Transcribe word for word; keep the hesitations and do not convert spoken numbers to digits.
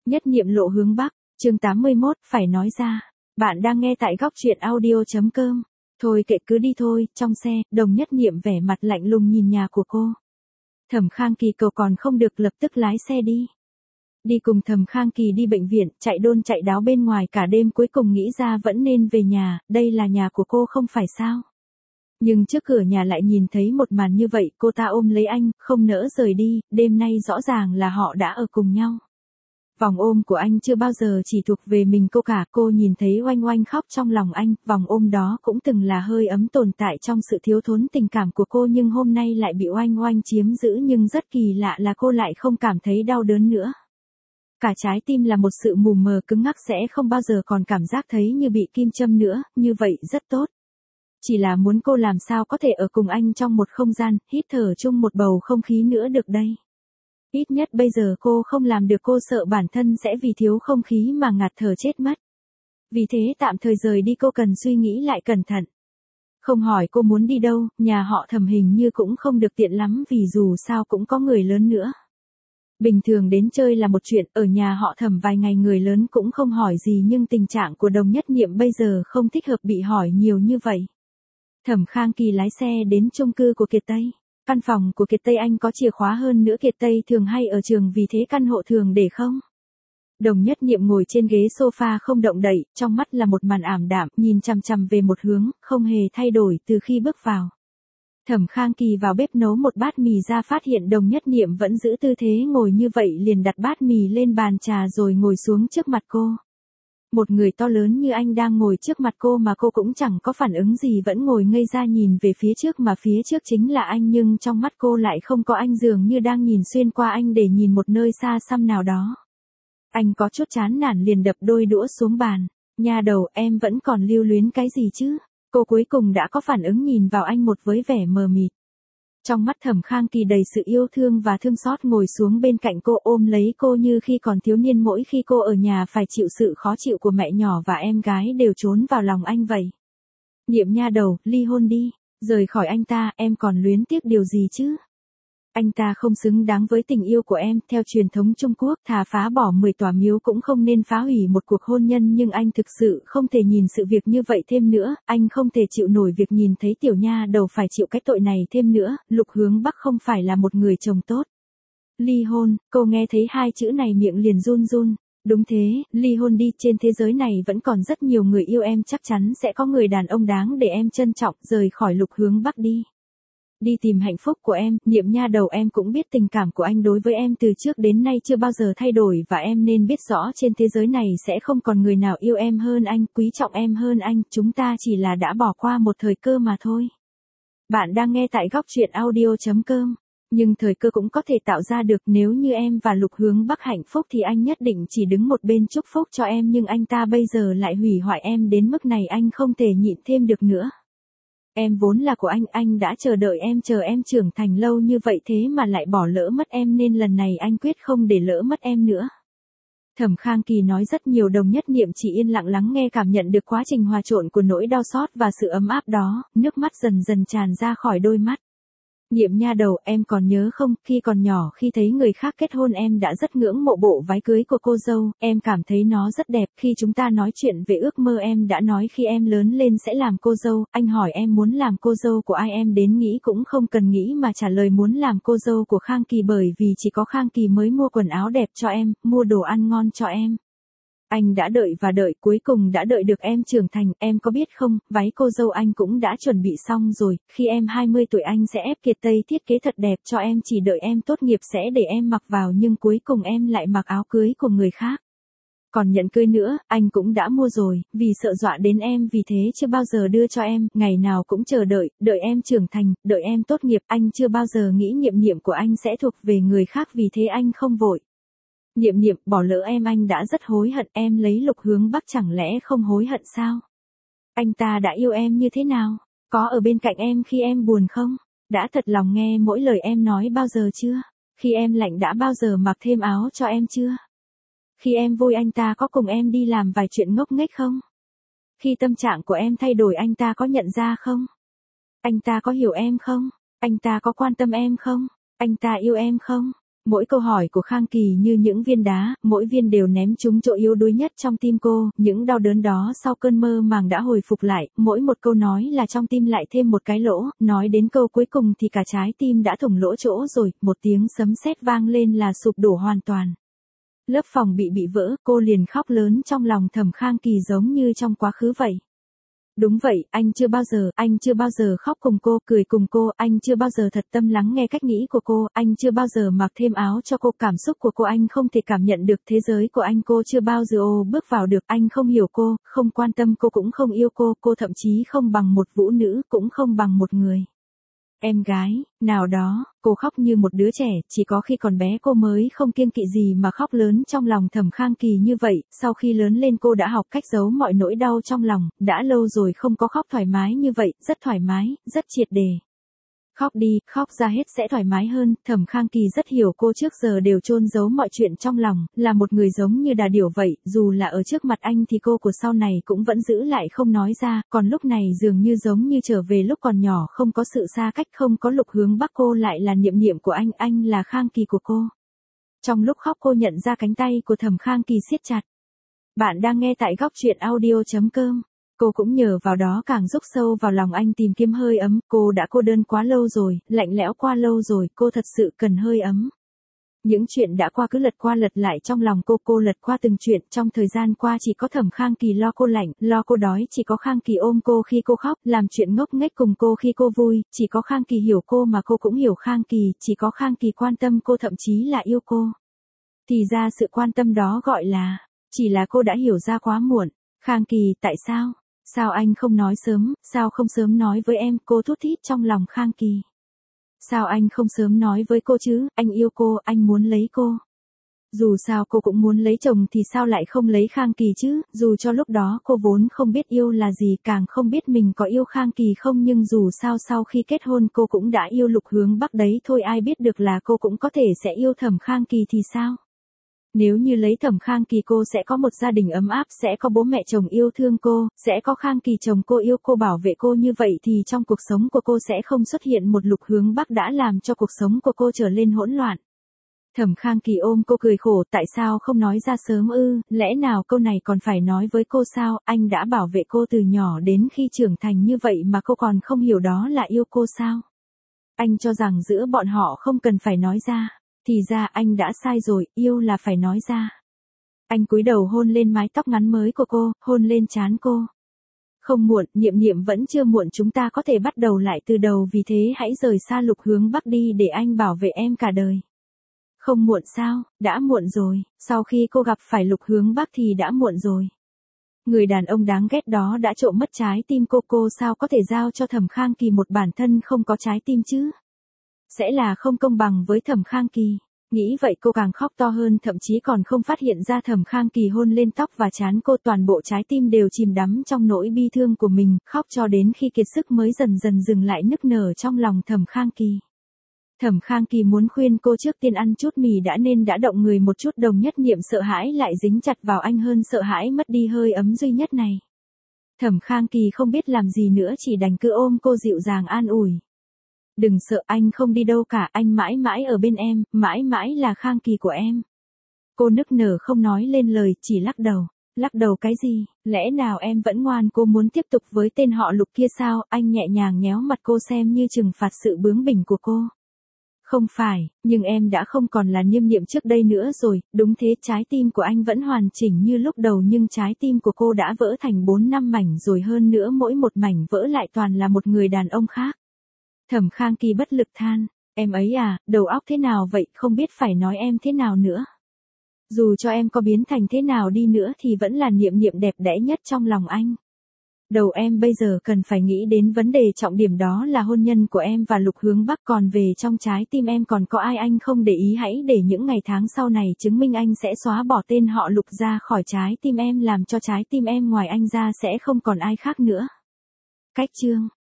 Nhất niệm lộ hướng Bắc, chương tám mươi mốt, phải nói ra. Bạn đang nghe tại góc truyện audio.com. Thôi kệ cứ đi thôi, trong xe, Đồng Nhất Niệm vẻ mặt lạnh lùng nhìn nhà của cô. Thẩm Khang Kỳ cầu còn không được lập tức lái xe đi. Đi cùng Thẩm Khang Kỳ đi bệnh viện, chạy đôn chạy đáo bên ngoài cả đêm cuối cùng nghĩ ra vẫn nên về nhà, đây là nhà của cô không phải sao. Nhưng trước cửa nhà lại nhìn thấy một màn như vậy, cô ta ôm lấy anh, không nỡ rời đi, đêm nay rõ ràng là họ đã ở cùng nhau. Vòng ôm của anh chưa bao giờ chỉ thuộc về mình cô cả, cô nhìn thấy Oanh Oanh khóc trong lòng anh, vòng ôm đó cũng từng là hơi ấm tồn tại trong sự thiếu thốn tình cảm của cô nhưng hôm nay lại bị Oanh Oanh chiếm giữ nhưng rất kỳ lạ là cô lại không cảm thấy đau đớn nữa. Cả trái tim là một sự mù mờ cứng ngắc sẽ không bao giờ còn cảm giác thấy như bị kim châm nữa, như vậy rất tốt. Chỉ là muốn cô làm sao có thể ở cùng anh trong một không gian, hít thở chung một bầu không khí nữa được đây. Ít nhất bây giờ cô không làm được, cô sợ bản thân sẽ vì thiếu không khí mà ngạt thở chết mất. Vì thế tạm thời rời đi cô cần suy nghĩ lại cẩn thận. Không hỏi cô muốn đi đâu, nhà họ Thẩm hình như cũng không được tiện lắm vì dù sao cũng có người lớn nữa. Bình thường đến chơi là một chuyện, ở nhà họ Thẩm vài ngày người lớn cũng không hỏi gì nhưng tình trạng của Đồng Nhất Niệm bây giờ không thích hợp bị hỏi nhiều như vậy. Thẩm Khang Kỳ lái xe đến chung cư của Kiệt Tây. Căn phòng của Kiệt Tây anh có chìa khóa hơn nữa, Kiệt Tây thường hay ở trường vì thế căn hộ thường để không. Đồng Nhất Niệm ngồi trên ghế sofa không động đậy, trong mắt là một màn ảm đạm, nhìn chằm chằm về một hướng, không hề thay đổi từ khi bước vào. Thẩm Khang Kỳ vào bếp nấu một bát mì ra phát hiện Đồng Nhất Niệm vẫn giữ tư thế ngồi như vậy liền đặt bát mì lên bàn trà rồi ngồi xuống trước mặt cô. Một người to lớn như anh đang ngồi trước mặt cô mà cô cũng chẳng có phản ứng gì vẫn ngồi ngây ra nhìn về phía trước mà phía trước chính là anh nhưng trong mắt cô lại không có anh dường như đang nhìn xuyên qua anh để nhìn một nơi xa xăm nào đó. Anh có chút chán nản liền đập đôi đũa xuống bàn. Nha đầu em vẫn còn lưu luyến cái gì chứ? Cô cuối cùng đã có phản ứng nhìn vào anh một với vẻ mờ mịt. Trong mắt Thẩm Khang Kỳ đầy sự yêu thương và thương xót ngồi xuống bên cạnh cô ôm lấy cô như khi còn thiếu niên mỗi khi cô ở nhà phải chịu sự khó chịu của mẹ nhỏ và em gái đều trốn vào lòng anh vậy. Niệm nha đầu, ly hôn đi, rời khỏi anh ta, em còn luyến tiếc điều gì chứ? Anh ta không xứng đáng với tình yêu của em, theo truyền thống Trung Quốc thà phá bỏ mười tòa miếu cũng không nên phá hủy một cuộc hôn nhân nhưng anh thực sự không thể nhìn sự việc như vậy thêm nữa, anh không thể chịu nổi việc nhìn thấy tiểu nha đầu phải chịu cái tội này thêm nữa, Lục Hướng Bắc không phải là một người chồng tốt. Ly hôn, cô nghe thấy hai chữ này miệng liền run run, đúng thế, ly hôn đi, trên thế giới này vẫn còn rất nhiều người yêu em, chắc chắn sẽ có người đàn ông đáng để em trân trọng, rời khỏi Lục Hướng Bắc đi. Đi tìm hạnh phúc của em, Niệm nha đầu em cũng biết tình cảm của anh đối với em từ trước đến nay chưa bao giờ thay đổi và em nên biết rõ trên thế giới này sẽ không còn người nào yêu em hơn anh, quý trọng em hơn anh, chúng ta chỉ là đã bỏ qua một thời cơ mà thôi. Bạn đang nghe tại góc truyện audio.com, nhưng thời cơ cũng có thể tạo ra được nếu như em và Lục Hướng Bắc hạnh phúc thì anh nhất định chỉ đứng một bên chúc phúc cho em nhưng anh ta bây giờ lại hủy hoại em đến mức này anh không thể nhịn thêm được nữa. Em vốn là của anh, anh đã chờ đợi em chờ em trưởng thành lâu như vậy thế mà lại bỏ lỡ mất em nên lần này anh quyết không để lỡ mất em nữa. Thẩm Khang Kỳ nói rất nhiều, Đồng Nhất Niệm chỉ yên lặng lắng nghe cảm nhận được quá trình hòa trộn của nỗi đau xót và sự ấm áp đó, nước mắt dần dần tràn ra khỏi đôi mắt. Niệm nha đầu, em còn nhớ không, khi còn nhỏ khi thấy người khác kết hôn em đã rất ngưỡng mộ bộ váy cưới của cô dâu, em cảm thấy nó rất đẹp, khi chúng ta nói chuyện về ước mơ em đã nói khi em lớn lên sẽ làm cô dâu, anh hỏi em muốn làm cô dâu của ai em đến nghĩ cũng không cần nghĩ mà trả lời muốn làm cô dâu của Khang Kỳ bởi vì chỉ có Khang Kỳ mới mua quần áo đẹp cho em, mua đồ ăn ngon cho em. Anh đã đợi và đợi cuối cùng đã đợi được em trưởng thành, em có biết không, váy cô dâu anh cũng đã chuẩn bị xong rồi, khi em hai mươi tuổi anh sẽ ép Kiệt Tây thiết kế thật đẹp cho em chỉ đợi em tốt nghiệp sẽ để em mặc vào nhưng cuối cùng em lại mặc áo cưới của người khác. Còn nhẫn cưới nữa, anh cũng đã mua rồi, vì sợ dọa đến em vì thế chưa bao giờ đưa cho em, ngày nào cũng chờ đợi, đợi em trưởng thành, đợi em tốt nghiệp, anh chưa bao giờ nghĩ Niệm Niệm của anh sẽ thuộc về người khác vì thế anh không vội. Niệm Niệm, bỏ lỡ em anh đã rất hối hận, em lấy Lục Hướng Bắc chẳng lẽ không hối hận sao? Anh ta đã yêu em như thế nào? Có ở bên cạnh em khi em buồn không? Đã thật lòng nghe mỗi lời em nói bao giờ chưa? Khi em lạnh đã bao giờ mặc thêm áo cho em chưa? Khi em vui anh ta có cùng em đi làm vài chuyện ngốc nghếch không? Khi tâm trạng của em thay đổi anh ta có nhận ra không? Anh ta có hiểu em không? Anh ta có quan tâm em không? Anh ta yêu em không? Mỗi câu hỏi của Khang Kỳ như những viên đá, mỗi viên đều ném trúng chỗ yếu đuối nhất trong tim cô, những đau đớn đó sau cơn mơ màng đã hồi phục lại, mỗi một câu nói là trong tim lại thêm một cái lỗ, nói đến câu cuối cùng thì cả trái tim đã thủng lỗ chỗ rồi, một tiếng sấm sét vang lên là sụp đổ hoàn toàn. Lớp phòng bị bị vỡ, cô liền khóc lớn trong lòng Thẩm Khang Kỳ giống như trong quá khứ vậy. Đúng vậy, anh chưa bao giờ, anh chưa bao giờ khóc cùng cô, cười cùng cô, anh chưa bao giờ thật tâm lắng nghe cách nghĩ của cô, anh chưa bao giờ mặc thêm áo cho cô, cảm xúc của cô anh không thể cảm nhận được, thế giới của anh cô chưa bao giờ ô bước vào được, anh không hiểu cô, không quan tâm cô cũng không yêu cô, cô thậm chí không bằng một vũ nữ, cũng không bằng một người em gái nào đó. Cô khóc như một đứa trẻ, chỉ có khi còn bé cô mới không kiêng kỵ gì mà khóc lớn trong lòng Thẩm Khang Kỳ như vậy, sau khi lớn lên cô đã học cách giấu mọi nỗi đau trong lòng, đã lâu rồi không có khóc thoải mái như vậy, rất thoải mái, rất triệt để. Khóc đi, khóc ra hết sẽ thoải mái hơn, Thẩm Khang Kỳ rất hiểu cô trước giờ đều chôn giấu mọi chuyện trong lòng, là một người giống như đà điểu vậy, dù là ở trước mặt anh thì cô của sau này cũng vẫn giữ lại không nói ra, còn lúc này dường như giống như trở về lúc còn nhỏ, không có sự xa cách, không có Lục Hướng Bắc, cô lại là Niệm Niệm của anh, anh là Khang Kỳ của cô. Trong lúc khóc cô nhận ra cánh tay của Thẩm Khang Kỳ siết chặt. Bạn đang nghe tại góc truyện audio chấm com. Cô cũng nhờ vào đó càng rúc sâu vào lòng anh tìm kiếm hơi ấm, cô đã cô đơn quá lâu rồi, lạnh lẽo qua lâu rồi, cô thật sự cần hơi ấm. Những chuyện đã qua cứ lật qua lật lại trong lòng cô, cô lật qua từng chuyện, trong thời gian qua chỉ có Thẩm Khang Kỳ lo cô lạnh, lo cô đói, chỉ có Khang Kỳ ôm cô khi cô khóc, làm chuyện ngốc nghếch cùng cô khi cô vui, chỉ có Khang Kỳ hiểu cô mà cô cũng hiểu Khang Kỳ, chỉ có Khang Kỳ quan tâm cô, thậm chí là yêu cô. Thì ra sự quan tâm đó gọi là, chỉ là cô đã hiểu ra quá muộn. Khang Kỳ, tại sao? Sao anh không nói sớm, sao không sớm nói với em, cô thút thít trong lòng Khang Kỳ. Sao anh không sớm nói với cô chứ, anh yêu cô, anh muốn lấy cô. Dù sao cô cũng muốn lấy chồng thì sao lại không lấy Khang Kỳ chứ, dù cho lúc đó cô vốn không biết yêu là gì, càng không biết mình có yêu Khang Kỳ không, nhưng dù sao sau khi kết hôn cô cũng đã yêu Lục Hướng Bắc đấy thôi, ai biết được là cô cũng có thể sẽ yêu Thẩm Khang Kỳ thì sao. Nếu như lấy Thẩm Khang Kỳ cô sẽ có một gia đình ấm áp, sẽ có bố mẹ chồng yêu thương cô, sẽ có Khang Kỳ chồng cô yêu cô bảo vệ cô, như vậy thì trong cuộc sống của cô sẽ không xuất hiện một Lục Hướng Bắc đã làm cho cuộc sống của cô trở lên hỗn loạn. Thẩm Khang Kỳ ôm cô cười khổ, tại sao không nói ra sớm ư, lẽ nào câu này còn phải nói với cô sao, anh đã bảo vệ cô từ nhỏ đến khi trưởng thành như vậy mà cô còn không hiểu đó là yêu cô sao. Anh cho rằng giữa bọn họ không cần phải nói ra. Thì ra anh đã sai rồi, yêu là phải nói ra. Anh cúi đầu hôn lên mái tóc ngắn mới của cô, hôn lên trán cô. Không muộn, Niệm Niệm vẫn chưa muộn, chúng ta có thể bắt đầu lại từ đầu, vì thế hãy rời xa Lục Hướng Bắc đi để anh bảo vệ em cả đời. Không muộn sao, đã muộn rồi, sau khi cô gặp phải Lục Hướng Bắc thì đã muộn rồi. Người đàn ông đáng ghét đó đã trộm mất trái tim cô, cô sao có thể giao cho Thẩm Khang Kỳ một bản thân không có trái tim chứ? Sẽ là không công bằng với Thẩm Khang Kỳ. Nghĩ vậy cô càng khóc to hơn, thậm chí còn không phát hiện ra Thẩm Khang Kỳ hôn lên tóc và trán cô, toàn bộ trái tim đều chìm đắm trong nỗi bi thương của mình, khóc cho đến khi kiệt sức mới dần dần dừng lại nức nở trong lòng Thẩm Khang Kỳ. Thẩm Khang Kỳ muốn khuyên cô trước tiên ăn chút mì đã, nên đã động người một chút, Đồng Nhất Niệm sợ hãi lại dính chặt vào anh hơn sợ hãi mất đi hơi ấm duy nhất này. Thẩm Khang Kỳ không biết làm gì nữa, chỉ đành cứ ôm cô dịu dàng an ủi. Đừng sợ, anh không đi đâu cả, anh mãi mãi ở bên em, mãi mãi là Khang Kỳ của em. Cô nức nở không nói lên lời, chỉ lắc đầu. Lắc đầu cái gì, lẽ nào em vẫn ngoan, cô muốn tiếp tục với tên họ Lục kia sao, anh nhẹ nhàng nhéo mặt cô xem như trừng phạt sự bướng bỉnh của cô. Không phải, nhưng em đã không còn là Niệm Niệm trước đây nữa rồi, đúng thế, trái tim của anh vẫn hoàn chỉnh như lúc đầu, nhưng trái tim của cô đã vỡ thành bốn năm mảnh rồi, hơn nữa mỗi một mảnh vỡ lại toàn là một người đàn ông khác. Thẩm Khang Kỳ bất lực than, em ấy à, đầu óc thế nào vậy, không biết phải nói em thế nào nữa. Dù cho em có biến thành thế nào đi nữa thì vẫn là Niệm Niệm đẹp đẽ nhất trong lòng anh. Đầu em bây giờ cần phải nghĩ đến vấn đề trọng điểm, đó là hôn nhân của em và Lục Hướng Bắc, còn về trong trái tim em còn có ai anh không để ý, hãy để những ngày tháng sau này chứng minh anh sẽ xóa bỏ tên họ Lục ra khỏi trái tim em, làm cho trái tim em ngoài anh ra sẽ không còn ai khác nữa. Cách chương